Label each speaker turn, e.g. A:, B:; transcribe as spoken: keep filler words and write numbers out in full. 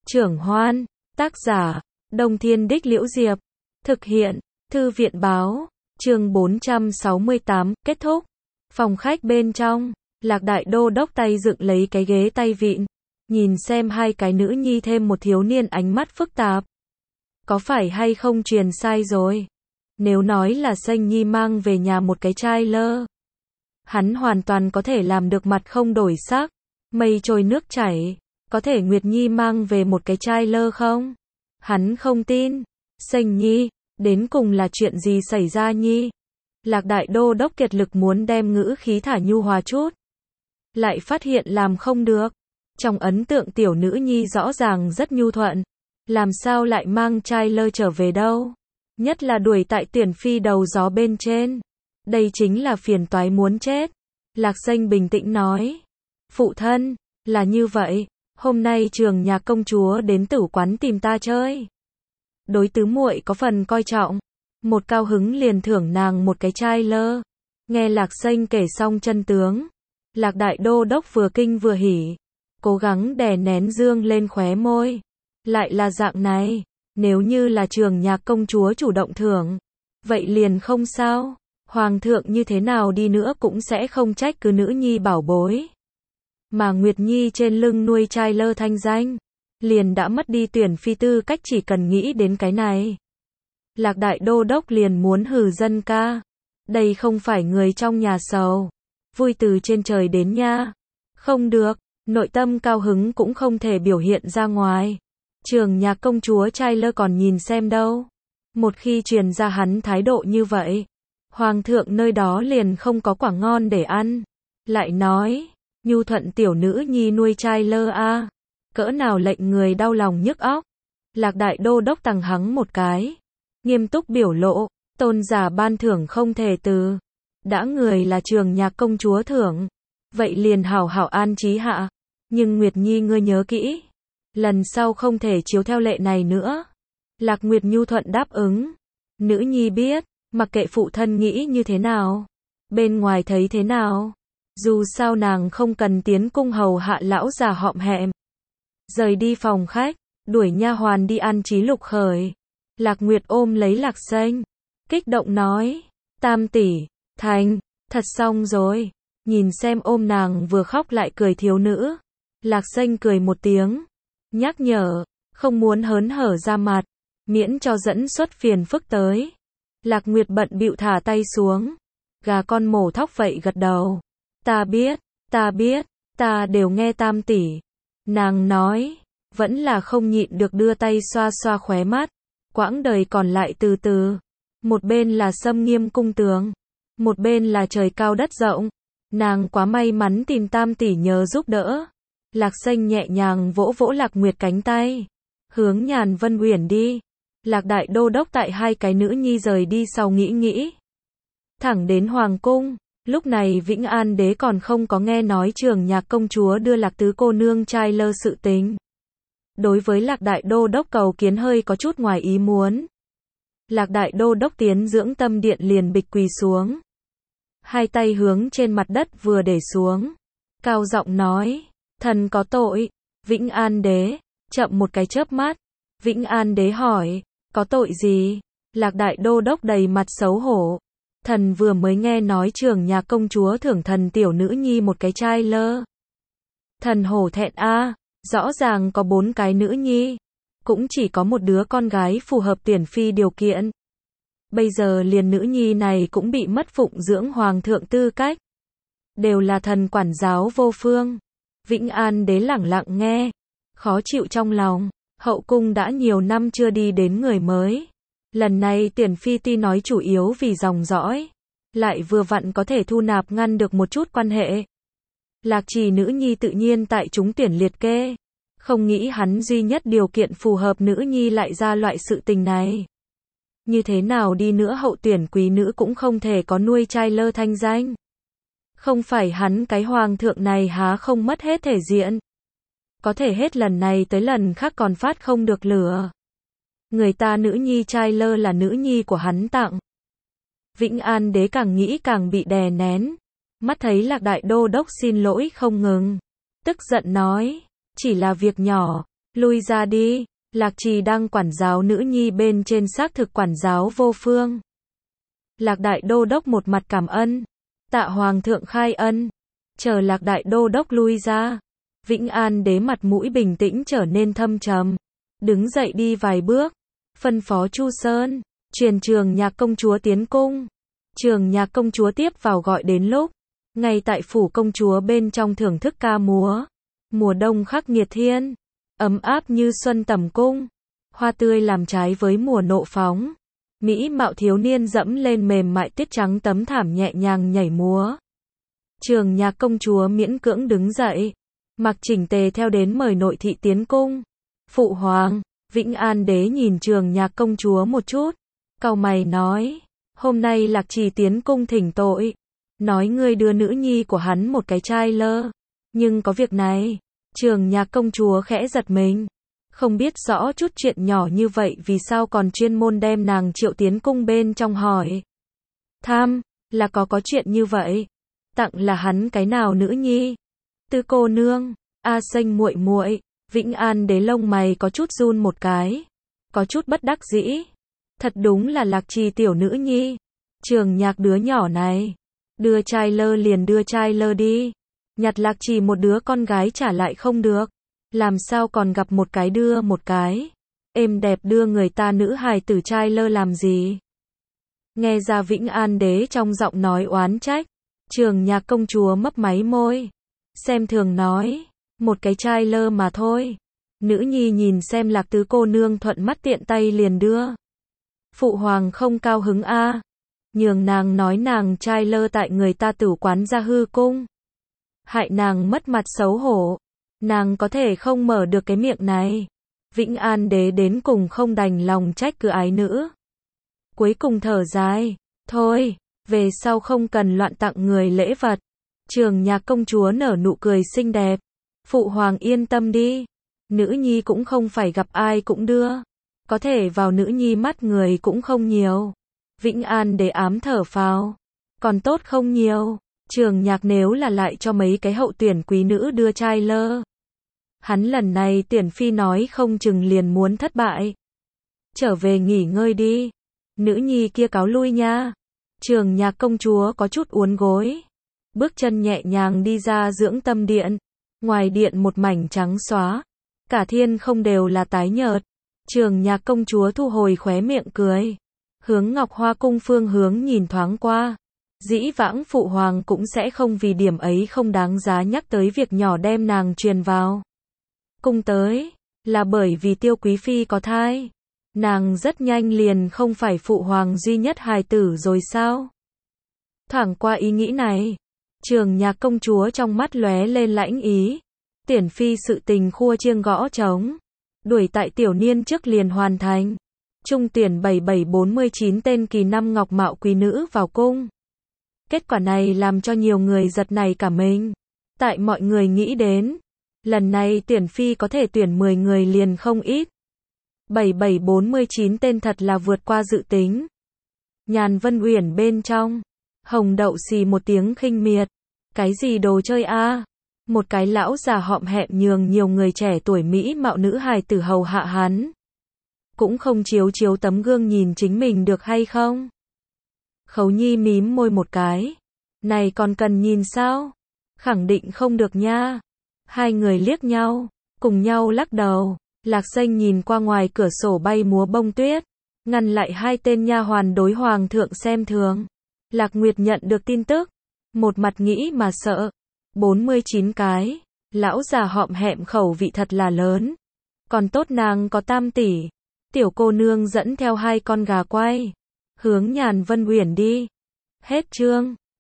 A: Trưởng Hoan, tác giả, Đông Thiên Đích Liễu Diệp, thực hiện, Thư viện Báo, chương bốn trăm sáu mươi tám, kết thúc. Phòng khách bên trong, Lạc Đại Đô đốc tay dựng lấy cái ghế tay vịn, nhìn xem hai cái nữ nhi thêm một thiếu niên ánh mắt phức tạp. Có phải hay không truyền sai rồi? Nếu nói là Sanh Nhi mang về nhà một cái chai lơ, hắn hoàn toàn có thể làm được mặt không đổi sắc, mây trôi nước chảy. Có thể Nguyệt Nhi mang về một cái chai lơ không? Hắn không tin. Sanh Nhi, đến cùng là chuyện gì xảy ra Nhi? Lạc Đại Đô đốc kiệt lực muốn đem ngữ khí thả nhu hòa chút, lại phát hiện làm không được. Trong ấn tượng tiểu nữ nhi rõ ràng rất nhu thuận, làm sao lại mang chai lơ trở về đâu? Nhất là đuổi tại Tuyển Phi đầu gió bên trên. Đây chính là phiền toái muốn chết. Lạc Sanh bình tĩnh nói. Phụ thân, là như vậy, hôm nay Trường Nhạc công chúa đến tử quán tìm ta chơi. Đối tứ muội có phần coi trọng, một cao hứng liền thưởng nàng một cái chai lơ. Nghe Lạc Sanh kể xong chân tướng, Lạc Đại Đô đốc vừa kinh vừa hỉ, cố gắng đè nén dương lên khóe môi. Lại là dạng này, nếu như là Trường Nhạc công chúa chủ động thưởng, vậy liền không sao, hoàng thượng như thế nào đi nữa cũng sẽ không trách cứ nữ nhi bảo bối. Mà Nguyệt Nhi trên lưng nuôi trai lơ thanh danh, liền đã mất đi Tuyển Phi tư cách, chỉ cần nghĩ đến cái này. Lạc Đại Đô đốc liền muốn hừ dân ca. Đây không phải người trong nhà sầu, vui từ trên trời đến nha. Không được, nội tâm cao hứng cũng không thể biểu hiện ra ngoài. Trường Nhạc công chúa trai lơ còn nhìn xem đâu. Một khi truyền ra hắn thái độ như vậy, hoàng thượng nơi đó liền không có quả ngon để ăn. Lại nói, nhu thuận tiểu nữ nhi nuôi trai lơ a, cỡ nào lệnh người đau lòng nhức óc. Lạc Đại Đô đốc tằng hắng một cái, nghiêm túc biểu lộ, tôn giả ban thưởng không thể từ. Đã người là Trường Nhạc công chúa thưởng, vậy liền hảo hảo an trí hạ. Nhưng Nguyệt Nhi ngươi nhớ kỹ, lần sau không thể chiếu theo lệ này nữa. Lạc Nguyệt nhu thuận đáp ứng. Nữ nhi biết, mặc kệ phụ thân nghĩ như thế nào, bên ngoài thấy thế nào, dù sao nàng không cần tiến cung hầu hạ lão già họm hẹm. Rời đi phòng khách, đuổi nha hoàn đi an trí Lục Khởi. Lạc Nguyệt ôm lấy Lạc Sanh, kích động nói, tam tỷ, thành, thật xong rồi. Nhìn xem ôm nàng vừa khóc lại cười thiếu nữ, Lạc Sanh cười một tiếng, nhắc nhở, không muốn hớn hở ra mặt, miễn cho dẫn xuất phiền phức tới. Lạc Nguyệt bận bịu thả tay xuống, gà con mổ thóc vậy gật đầu. Ta biết, ta biết, ta đều nghe tam tỷ. Nàng nói, vẫn là không nhịn được đưa tay xoa xoa khóe mắt. Quãng đời còn lại từ từ. Một bên là Sâm Nghiêm cung tường, một bên là trời cao đất rộng. Nàng quá may mắn tìm tam tỷ nhờ giúp đỡ. Lạc Sanh nhẹ nhàng vỗ vỗ Lạc Nguyệt cánh tay, hướng Nhàn Vân Uyển đi. Lạc Đại Đô đốc tại hai cái nữ nhi rời đi sau nghĩ nghĩ, thẳng đến hoàng cung. Lúc này Vĩnh An đế còn không có nghe nói Trường Nhạc công chúa đưa Lạc tứ cô nương trai lơ sự tình. Đối với Lạc Đại Đô đốc cầu kiến hơi có chút ngoài ý muốn. Lạc Đại Đô đốc tiến dưỡng tâm điện liền bịch quỳ xuống, hai tay hướng trên mặt đất vừa để xuống, cao giọng nói, thần có tội. Vĩnh An đế chậm một cái chớp mắt. Vĩnh An đế hỏi, có tội gì? Lạc Đại Đô đốc đầy mặt xấu hổ. Thần vừa mới nghe nói Trường Nhạc công chúa thưởng thần tiểu nữ nhi một cái chai lơ. Thần hổ thẹn a, rõ ràng có bốn cái nữ nhi, cũng chỉ có một đứa con gái phù hợp Tuyển Phi điều kiện. Bây giờ liền nữ nhi này cũng bị mất phụng dưỡng hoàng thượng tư cách. Đều là thần quản giáo vô phương. Vĩnh An đế lẳng lặng nghe, khó chịu trong lòng. Hậu cung đã nhiều năm chưa đi đến người mới. Lần này Tuyển Phi tuy nói chủ yếu vì dòng dõi, lại vừa vặn có thể thu nạp ngăn được một chút quan hệ. Lạc Trì nữ nhi tự nhiên tại chúng tuyển liệt kê. Không nghĩ hắn duy nhất điều kiện phù hợp nữ nhi lại ra loại sự tình này. Như thế nào đi nữa hậu tuyển quý nữ cũng không thể có nuôi trai lơ thanh danh. Không phải hắn cái hoàng thượng này há không mất hết thể diện. Có thể hết lần này tới lần khác còn phát không được lửa. Người ta nữ nhi trai lơ là nữ nhi của hắn tặng. Vĩnh An đế càng nghĩ càng bị đè nén. Mắt thấy Lạc Đại Đô đốc xin lỗi không ngừng, tức giận nói, chỉ là việc nhỏ, lui ra đi, Lạc Trì đang quản giáo nữ nhi bên trên xác thực quản giáo vô phương. Lạc Đại Đô Đốc một mặt cảm ơn, tạ Hoàng thượng khai ân, chờ Lạc Đại Đô Đốc lui ra. Vĩnh An Đế mặt mũi bình tĩnh trở nên thâm trầm, đứng dậy đi vài bước, phân phó Chu Sơn, truyền Trường Nhạc công chúa tiến cung. Trường Nhạc công chúa tiếp vào gọi đến lúc, ngay tại phủ công chúa bên trong thưởng thức ca múa. Mùa đông khắc nghiệt thiên, ấm áp như xuân tầm cung, hoa tươi làm trái với mùa nộ phóng. Mỹ mạo thiếu niên dẫm lên mềm mại tuyết trắng tấm thảm nhẹ nhàng nhảy múa. Trường Nhạc công chúa miễn cưỡng đứng dậy, mặc chỉnh tề theo đến mời nội thị tiến cung. Phụ hoàng, Vĩnh An Đế nhìn Trường Nhạc công chúa một chút, cau mày nói, hôm nay Lạc Trì tiến cung thỉnh tội, nói ngươi đưa nữ nhi của hắn một cái trai lơ, nhưng có việc này. Trường Nhạc công chúa khẽ giật mình, không biết rõ chút chuyện nhỏ như vậy vì sao còn chuyên môn đem nàng triệu tiến cung bên trong hỏi. Tham, là có có chuyện như vậy, tặng là hắn cái nào nữ nhi? Tư cô nương, A Xanh muội muội. Vĩnh An Đế lông mày có chút run một cái, có chút bất đắc dĩ. Thật đúng là Lạc Trì tiểu nữ nhi. Trường Nhạc đứa nhỏ này, đưa trai lơ liền đưa trai lơ đi. Nhặt Lạc Trì một đứa con gái trả lại không được, làm sao còn gặp một cái đưa một cái. Êm đẹp đưa người ta nữ hài tử trai lơ làm gì? Nghe ra Vĩnh An Đế trong giọng nói oán trách, Trường Nhạc công chúa mấp máy môi, xem thường nói, một cái trai lơ mà thôi. Nữ nhi nhìn xem Lạc tứ cô nương thuận mắt tiện tay liền đưa. Phụ hoàng không cao hứng a, nhường nàng nói nàng trai lơ tại người ta tử quán ra hư cung, hại nàng mất mặt xấu hổ. Nàng có thể không mở được cái miệng này. Vĩnh An Đế đến cùng không đành lòng trách cứ ái nữ, cuối cùng thở dài, thôi, về sau không cần loạn tặng người lễ vật. Trường Nhạc công chúa nở nụ cười xinh đẹp, phụ hoàng yên tâm đi, nữ nhi cũng không phải gặp ai cũng đưa, có thể vào nữ nhi mắt người cũng không nhiều. Vĩnh An Đế ám thở phào, còn tốt không nhiều. Trường Nhạc nếu là lại cho mấy cái hậu tuyển quý nữ đưa trai lơ, hắn lần này tuyển phi nói không chừng liền muốn thất bại. Trở về nghỉ ngơi đi, nữ nhi kia cáo lui nha. Trường Nhạc công chúa có chút uốn gối, bước chân nhẹ nhàng đi ra dưỡng tâm điện. Ngoài điện một mảnh trắng xóa, cả thiên không đều là tái nhợt. Trường Nhạc công chúa thu hồi khóe miệng cười, hướng Ngọc Hoa cung phương hướng nhìn thoáng qua. Dĩ vãng phụ hoàng cũng sẽ không vì điểm ấy không đáng giá nhắc tới việc nhỏ đem nàng truyền vào cung tới, là bởi vì Tiêu quý phi có thai. Nàng rất nhanh liền không phải phụ hoàng duy nhất hài tử rồi sao? Thoảng qua ý nghĩ này, Trường Nhạc công chúa trong mắt lóe lên lãnh ý. Tuyển phi sự tình khua chiêng gõ trống, đuổi tại tiểu niên trước liền hoàn thành. Trung tuyển bảy bảy bốn mươi chín tên kỳ năm ngọc mạo quý nữ vào cung. Kết quả này làm cho nhiều người giật nảy cả mình. Tại mọi người nghĩ đến, lần này tuyển phi có thể tuyển mười người liền không ít. bảy bảy bốn mươi chín tên thật là vượt qua dự tính. Nhàn Vân Uyển bên trong, Hồng Đậu xì một tiếng khinh miệt. Cái gì đồ chơi a? Một cái lão già họm hẹm nhường nhiều người trẻ tuổi mỹ mạo nữ hài tử hầu hạ hắn. Cũng không chiếu chiếu tấm gương nhìn chính mình được hay không? Khấu Nhi mím môi một cái. Này còn cần nhìn sao? Khẳng định không được nha. Hai người liếc nhau, cùng nhau lắc đầu. Lạc Xanh nhìn qua ngoài cửa sổ bay múa bông tuyết, ngăn lại hai tên nha hoàn đối hoàng thượng xem thường. Lạc Nguyệt nhận được tin tức, một mặt nghĩ mà sợ. bốn mươi chín cái, lão già họm hẹm khẩu vị thật là lớn. Còn tốt nàng có tam tỷ. Tiểu cô nương dẫn theo hai con gà quay, hướng Nhàn Vân Uyển đi. Hết chương.